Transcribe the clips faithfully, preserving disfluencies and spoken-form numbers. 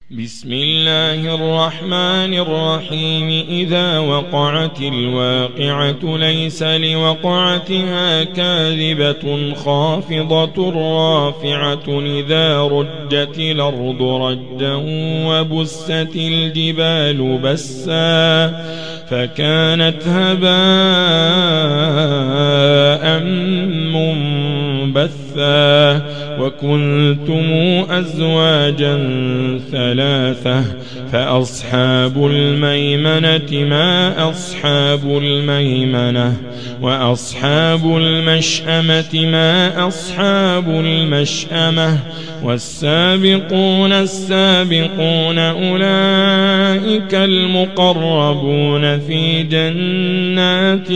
بسم الله الرحمن الرحيم إذا وقعت الواقعة ليس لوقعتها كاذبة خافضة رافعة إذا رجت الأرض رجا وبست الجبال بسا فكانت هباء منبثا وكنتم أزواجا ثلاثة فأصحاب الميمنة ما أصحاب الميمنة وأصحاب المشأمة ما أصحاب المشأمة والسابقون السابقون أولئك المقربون في جنات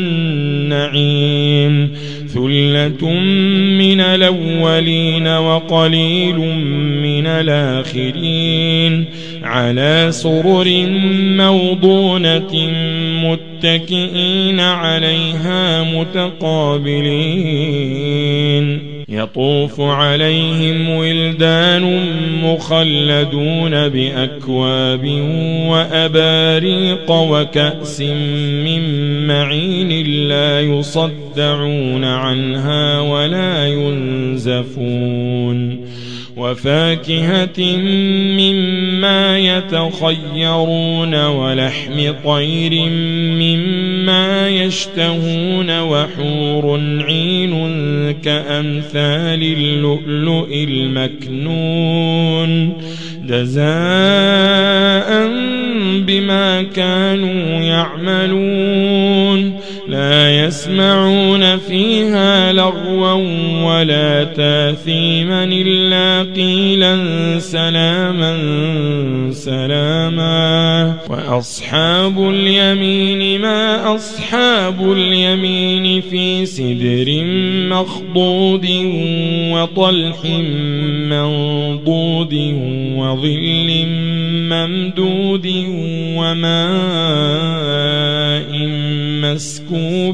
النعيم ثلة من الأولين وقليل من الآخرين على سرر موضونة متكئين عليها متقابلين يطوف عليهم ولدان مخلدون بأكواب وأباريق وكأس من معين لا يصدعون عنها ولا ينزفون وفاكهة مما يتخيرون ولحم طير مما يشتهون وحور عين كأمثال اللؤلؤ المكنون جزاء بما كانوا يعملون لا يسمعون فيها لغوا ولا تاثيما إلا قيلا سلاما سلاما وأصحاب اليمين ما أصحاب اليمين في سدر مخضود وطلح منضود وظل ممدود وماء مسكوب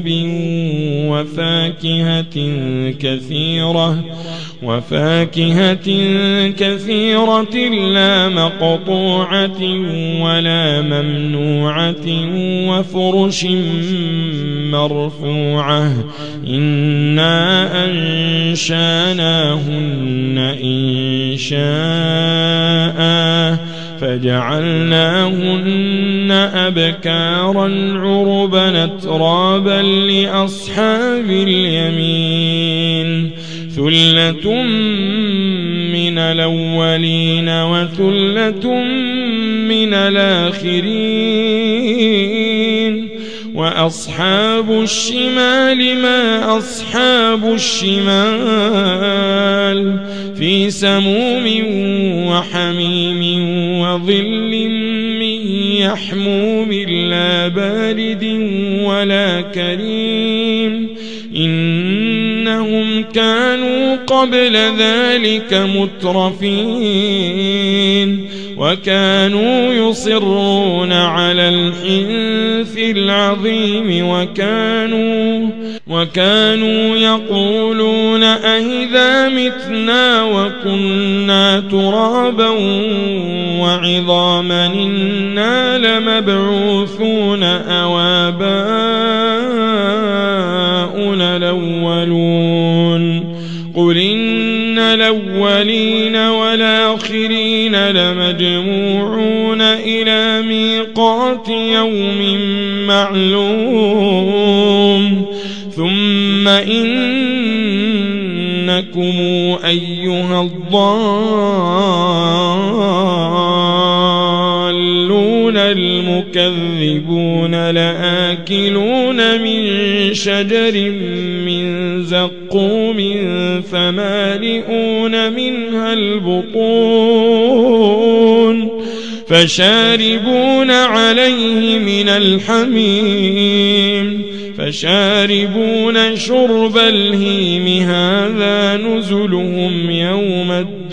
وفاكهة كثيرة وفاكهة كثيرة لا مقطوعة ولا ممنوعة وفرش مرفوعة إنا أنشاناهن إنشاء فجعلناهن أبكارا عربا أترابا لأصحاب اليمين ثلة من الأولين وثلة من الآخرين وأصحاب الشمال ما أصحاب الشمال في سموم وحميم وظل من يحموم لا بارد ولا كريم إنهم كانوا قبل ذلك مترفين وكانوا يصرون على الحنث العظيم وكانوا وكانوا يقولون أئذا متنا وكنا ترابا وعظاما إنا لمبعوثون أو آباؤنا الأولون قل إن الأولين والآخرين لمجموعون إلى ميقات يوم معلوم ثم إنكم أيها الضالون المكذبون لآكلون من شجر من زقوم فمالئون منها البطون فشاربون عليه من الحميم فشاربون شرب الهيم هذا نزلهم يوم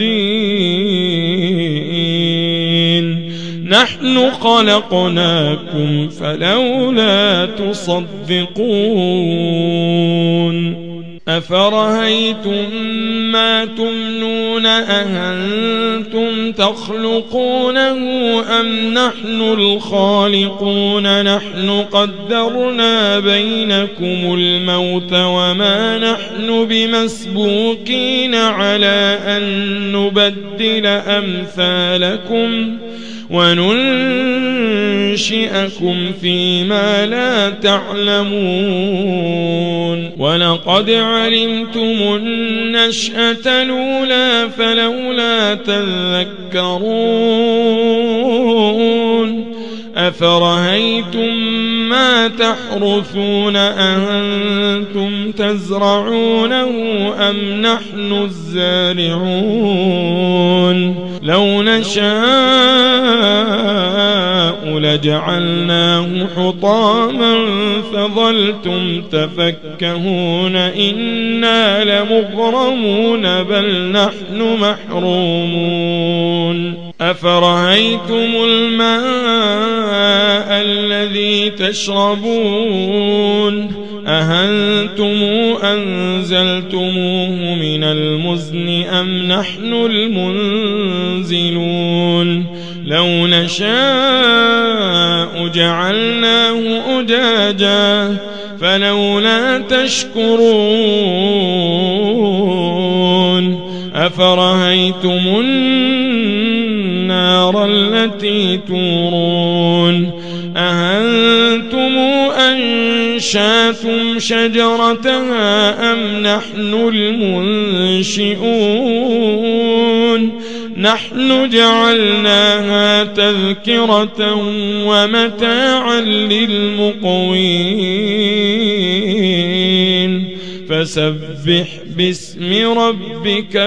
الدين نحن خلقناكم فلولا تصدقون أفرهيتم ما تمنون أأنتم تخلقونه أم نحن الخالقون نحن قدرنا بينكم الموت وما نحن بمسبوقين على أن نبدل أمثالكم وننشئكم فيما لا تعلمون ولقد علمتم النشأة الأولى فلولا تذكرون أفرهيتم ما تحرثون أأنتم تزرعونه أم نحن الزارعون لو نشاء لجعلناه حطاما فظلتم تفكهون إنا لمغرمون بل نحن محرومون أفرأيتم الماء الذي تشربون أأنتم أنزلتموه من المزن أم نحن المنزلون لو نشاء جعلناه أجاجا فلولا تشكرون أفرأيتم النار التي تورون أأنتم أنشأتم شجرتها أم نحن المنشئون نحن جعلناها تذكرة ومتاعا للمقوين فسبح باسم ربك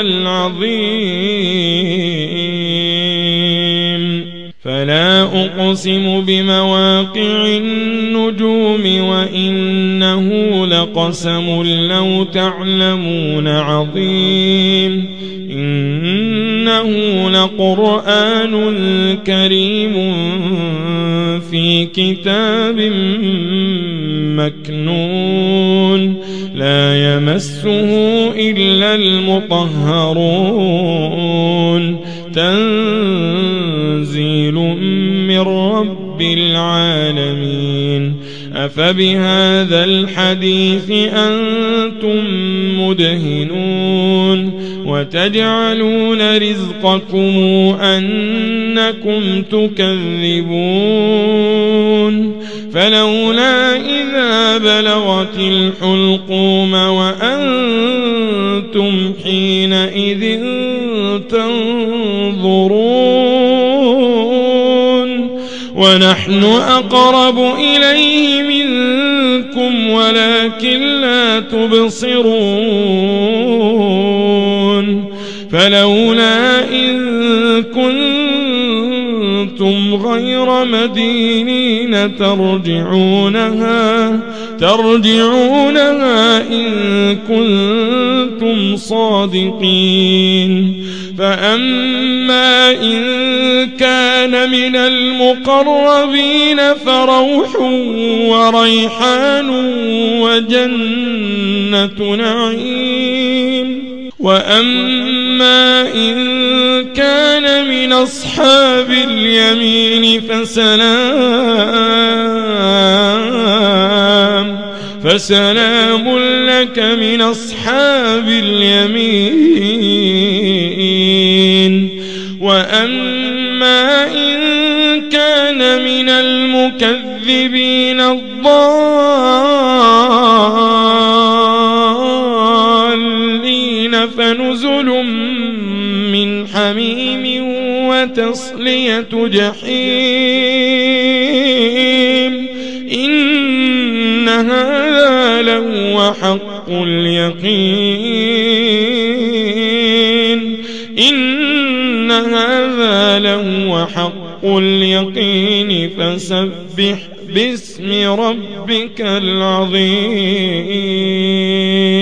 العظيم فلا أقسم بمواقع النجوم وإنه لقسم لو تعلمون عظيم إنه لقرآن كريم في كتاب مكنون لا يمسه إلا المطهرون تنزيل من رب العالمين أفبهذا الحديث أنتم مدهنون وتجعلون رزقكم أنكم تكذبون فلولا إذا بلغت الحلقوم وأنتم حينئذ تنظرون ونحن أقرب إليه منكم ولكن لا تبصرون فلولا إن كنتم غير مدينين ترجعونها ترجعونها إن كنتم صادقين فأما إن كان من المقربين فروح وريحان وجنة نعيم وأما إن كان من أصحاب اليمين فسلام فسلام لك من أصحاب اليمين وأما إن كان من المكذبين الضالين فنزل من حميم وتصلية جحيم إن هذا لهو حق اليقين إن هذا لهو حق اليقين فسبح باسم ربك العظيم.